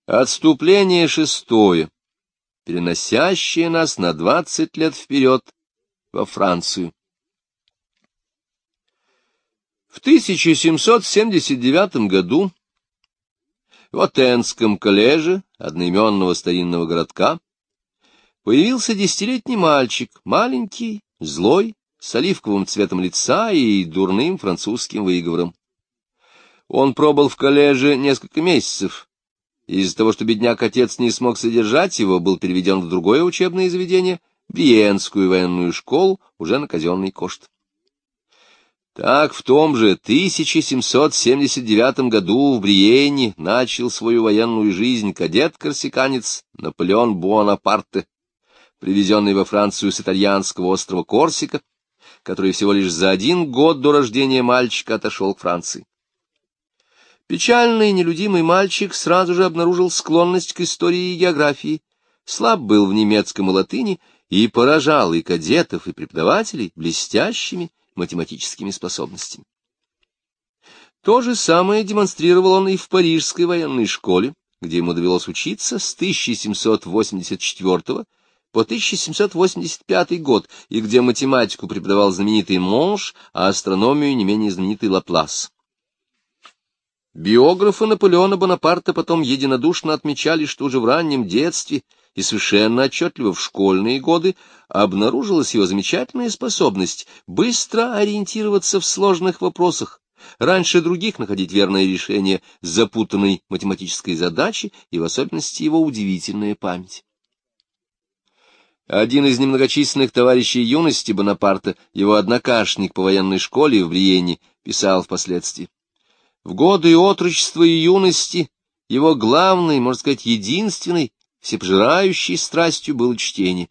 Отступление шестое, переносящее нас на 20 лет вперед во Францию. В 1779 году в Отенском коллеже одноименного старинного городка появился 10-летний мальчик, маленький, злой, с оливковым цветом лица и дурным французским выговором. Он пробыл в коллеже несколько месяцев. Из-за того, что бедняк-отец не смог содержать его, был переведен в другое учебное заведение, Бриенскую военную школу, уже на казенный кошт. Так в том же 1779 году в Бриене начал свою военную жизнь кадет-корсиканец Наполеон Буонапарте, привезенный во Францию с итальянского острова Корсика, который всего лишь за 1 год до рождения мальчика отошел к Франции. Печальный, нелюдимый мальчик сразу же обнаружил склонность к истории и географии, слаб был в немецком и латыни и поражал и кадетов, и преподавателей блестящими математическими способностями. То же самое демонстрировал он и в Парижской военной школе, где ему довелось учиться с 1784 по 1785 год, и где математику преподавал знаменитый Монш, а астрономию не менее знаменитый Лаплас. Биографы Наполеона Бонапарта потом единодушно отмечали, что уже в раннем детстве и совершенно отчетливо в школьные годы обнаружилась его замечательная способность быстро ориентироваться в сложных вопросах, раньше других находить верное решение запутанной математической задачи и в особенности его удивительная память. Один из немногочисленных товарищей юности Бонапарта, его однокашник по военной школе в Бриене, писал впоследствии: в годы отрочества и юности его главной, можно сказать, единственной, всепожирающей страстью было чтение.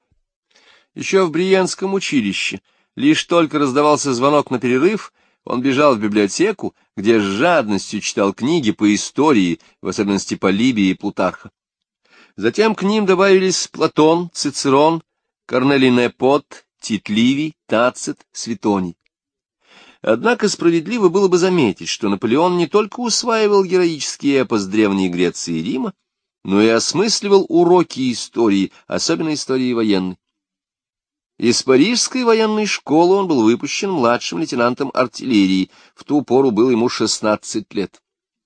Еще в Бриенском училище, лишь только раздавался звонок на перерыв, он бежал в библиотеку, где с жадностью читал книги по истории, в особенности по Либии и Плутарха. Затем к ним добавились Платон, Цицерон, Корнелий Непот, Тит Ливий, Тацит, Светоний. Однако справедливо было бы заметить, что Наполеон не только усваивал героический эпос Древней Греции и Рима, но и осмысливал уроки истории, особенно истории военной. Из Парижской военной школы он был выпущен младшим лейтенантом артиллерии, в ту пору было ему 16 лет.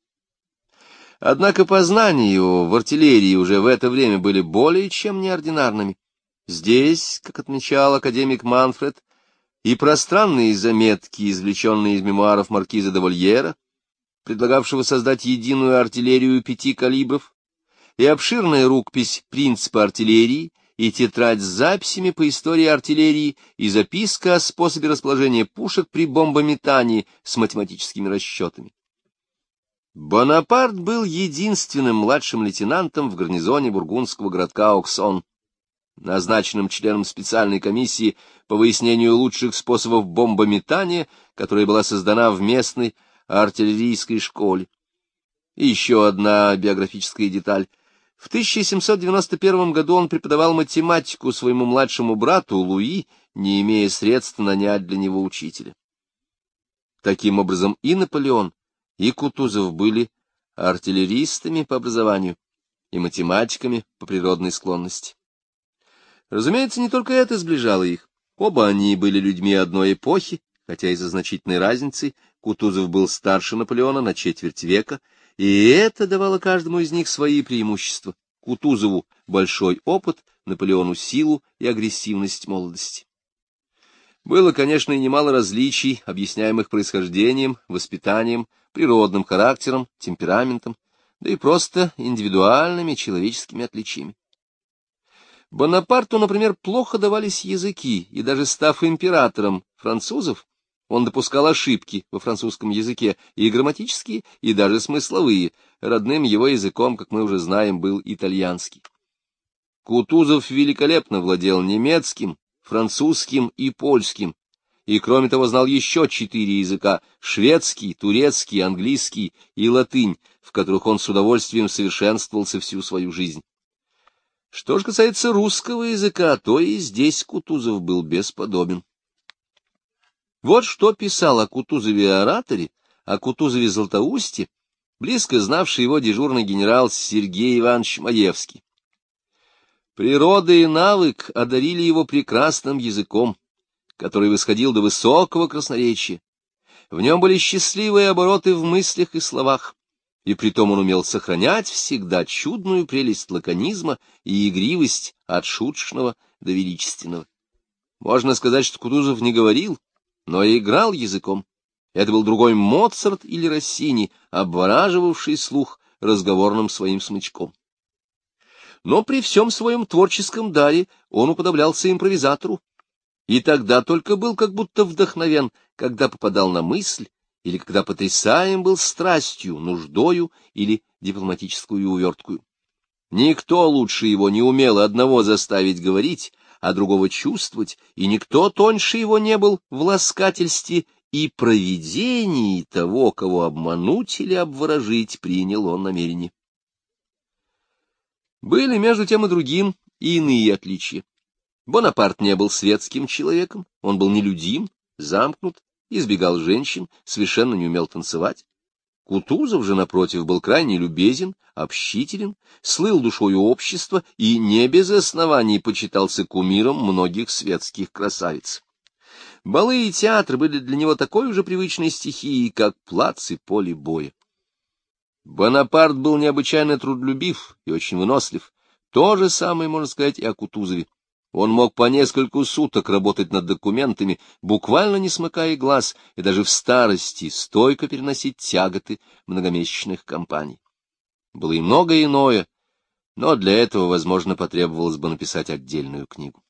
Однако познания его в артиллерии уже в это время были более чем неординарными. Здесь, как отмечал академик Манфред, и пространные заметки, извлеченные из мемуаров маркиза де Вольера, предлагавшего создать единую артиллерию 5 калибров, и обширная рукопись «Принципы артиллерии», и тетрадь с записями по истории артиллерии, и записка о способе расположения пушек при бомбометании с математическими расчетами. Бонапарт был единственным младшим лейтенантом в гарнизоне бургундского городка Оксон, назначенным членом специальной комиссии по выяснению лучших способов бомбометания, которая была создана в местной артиллерийской школе. И еще одна биографическая деталь. В 1791 году он преподавал математику своему младшему брату Луи, не имея средств нанять для него учителя. Таким образом, и Наполеон, и Кутузов были артиллеристами по образованию и математиками по природной склонности. Разумеется, не только это сближало их. Оба они были людьми одной эпохи, хотя из-за значительной разницы Кутузов был старше Наполеона на четверть века, и это давало каждому из них свои преимущества. Кутузову большой опыт, Наполеону силу и агрессивность молодости. Было, конечно, и немало различий, объясняемых происхождением, воспитанием, природным характером, темпераментом, да и просто индивидуальными человеческими отличиями. Бонапарту, например, плохо давались языки, и даже став императором французов, он допускал ошибки во французском языке, и грамматические, и даже смысловые. Родным его языком, как мы уже знаем, был итальянский. Кутузов великолепно владел немецким, французским и польским, и, кроме того, знал еще 4 языка — шведский, турецкий, английский и латынь, в которых он с удовольствием совершенствовался всю свою жизнь. Что же касается русского языка, то и здесь Кутузов был бесподобен. Вот что писал о Кутузове ораторе, о Кутузове Златоусте близко знавший его дежурный генерал Сергей Иванович Маевский. Природа и навык одарили его прекрасным языком, который восходил до высокого красноречия. В нем были счастливые обороты в мыслях и словах, и притом он умел сохранять всегда чудную прелесть лаконизма и игривость от шуточного до величественного. Можно сказать, что Кутузов не говорил, но и играл языком. Это был другой Моцарт или Россини, обвораживавший слух разговорным своим смычком. Но при всем своем творческом даре он уподоблялся импровизатору, и тогда только был как будто вдохновен, когда попадал на мысль, или когда потрясаем был страстью, нуждою или дипломатическую уверткую. Никто лучше его не умел одного заставить говорить, а другого чувствовать, и никто тоньше его не был в ласкательстве и провидении того, кого обмануть или обворожить принял он намерение. Были между тем и другим и иные отличия. Бонапарт не был светским человеком, он был нелюдим, замкнут, избегал женщин, совершенно не умел танцевать. Кутузов же, напротив, был крайне любезен, общителен, слыл душою общества и не без оснований почитался кумиром многих светских красавиц. Балы и театры были для него такой же привычной стихией, как плац и поле боя. Бонапарт был необычайно трудолюбив и очень вынослив. То же самое можно сказать и о Кутузове. Он мог по несколько суток работать над документами, буквально не смыкая глаз, и даже в старости стойко переносить тяготы многомесячных кампаний. Было и многое иное, но для этого, возможно, потребовалось бы написать отдельную книгу.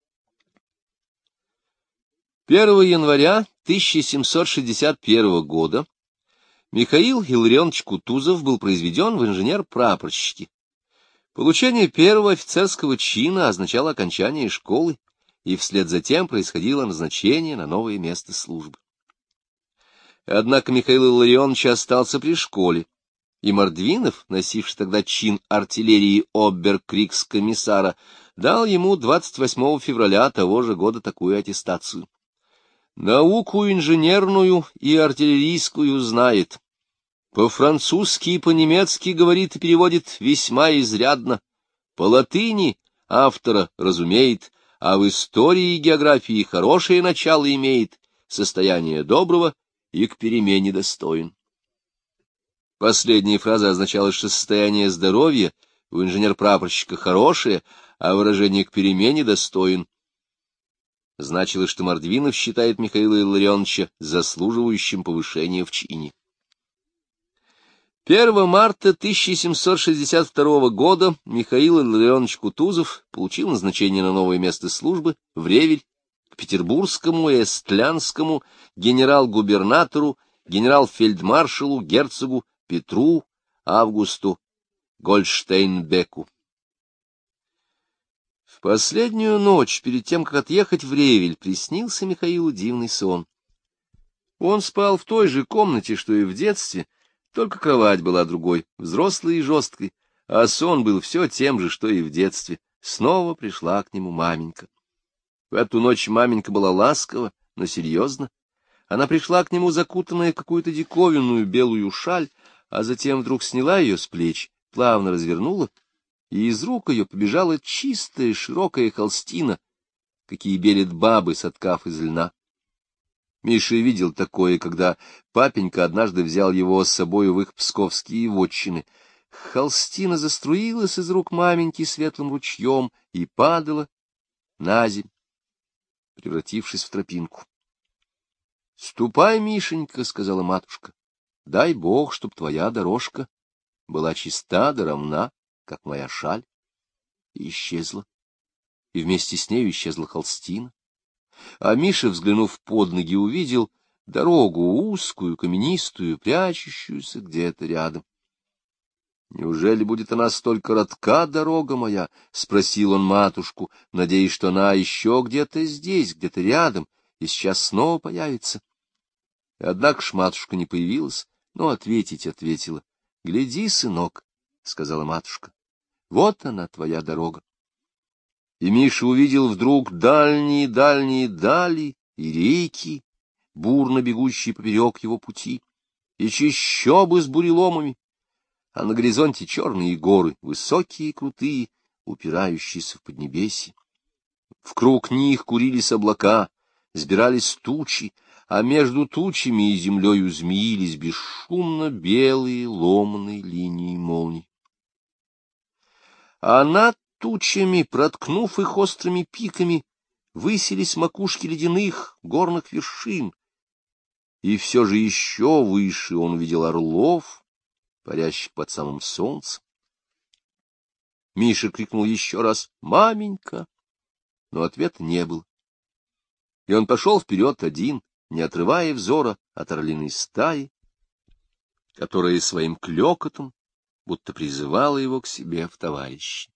1 января 1761 года Михаил Илларионович Кутузов был произведен в инженер-прапорщики. Получение первого офицерского чина означало окончание школы, и вслед за тем происходило назначение на новое место службы. Однако Михаил Илларионович остался при школе, и Мордвинов, носивший тогда чин артиллерии обер-крикс-комиссара, дал ему 28 февраля того же года такую аттестацию. «Науку инженерную и артиллерийскую знает. По-французски и по-немецки говорит и переводит весьма изрядно. По латыни автора разумеет, а в истории и географии хорошее начало имеет, состояние доброго и к перемене достоин». Последняя фраза означала, что состояние здоровья у инженер-прапорщика хорошее, а выражение «к перемене достоин» значило, что Мордвинов считает Михаила Илларионовича заслуживающим повышения в чине. 1 марта 1762 года Михаил Илларионович Кутузов получил назначение на новое место службы в Ревель к петербургскому и эстлянскому генерал-губернатору, генерал-фельдмаршалу, герцогу Петру Августу Гольдштейнбеку. В последнюю ночь, перед тем, как отъехать в Ревель, приснился Михаилу дивный сон. Он спал в той же комнате, что и в детстве, только кровать была другой, взрослой и жесткой, а сон был все тем же, что и в детстве. Снова пришла к нему маменька. В эту ночь маменька была ласкова, но серьезна. Она пришла к нему закутанная в какую-то диковинную белую шаль, а затем вдруг сняла ее с плеч, плавно развернула, и из рук ее побежала чистая широкая холстина, какие белят бабы, соткав из льна. Миша видел такое, когда папенька однажды взял его с собой в их псковские вотчины. Холстина заструилась из рук маменьки светлым ручьем и падала на земь, превратившись в тропинку. — Ступай, Мишенька, — сказала матушка, — дай Бог, чтоб твоя дорожка была чиста да ровна, как моя шаль. И исчезла, и вместе с нею исчезла холстина. А Миша, взглянув под ноги, увидел дорогу узкую, каменистую, прячущуюся где-то рядом. — Неужели будет она столь коротка, дорога моя? — спросил он матушку, надеясь, что она еще где-то здесь, где-то рядом, и сейчас снова появится. Однако ж матушка не появилась, но ответить ответила. — Гляди, сынок, — сказала матушка, — вот она, твоя дорога. И Миша увидел вдруг дальние-дальние дали и реки, бурно бегущие поперек его пути, и чащобы с буреломами, а на горизонте черные горы, высокие и крутые, упирающиеся в поднебесье. Вкруг них курились облака, сбирались тучи, а между тучами и землею змеились бесшумно белые ломаные линии молний. А над тучами, проткнув их острыми пиками, высились макушки ледяных горных вершин, и все же еще выше он увидел орлов, парящих под самым солнцем. Миша крикнул еще раз «Маменька!», но ответа не было. И он пошел вперед один, не отрывая взора от орлиной стаи, которая своим клёкотом будто призывала его к себе в товарищи.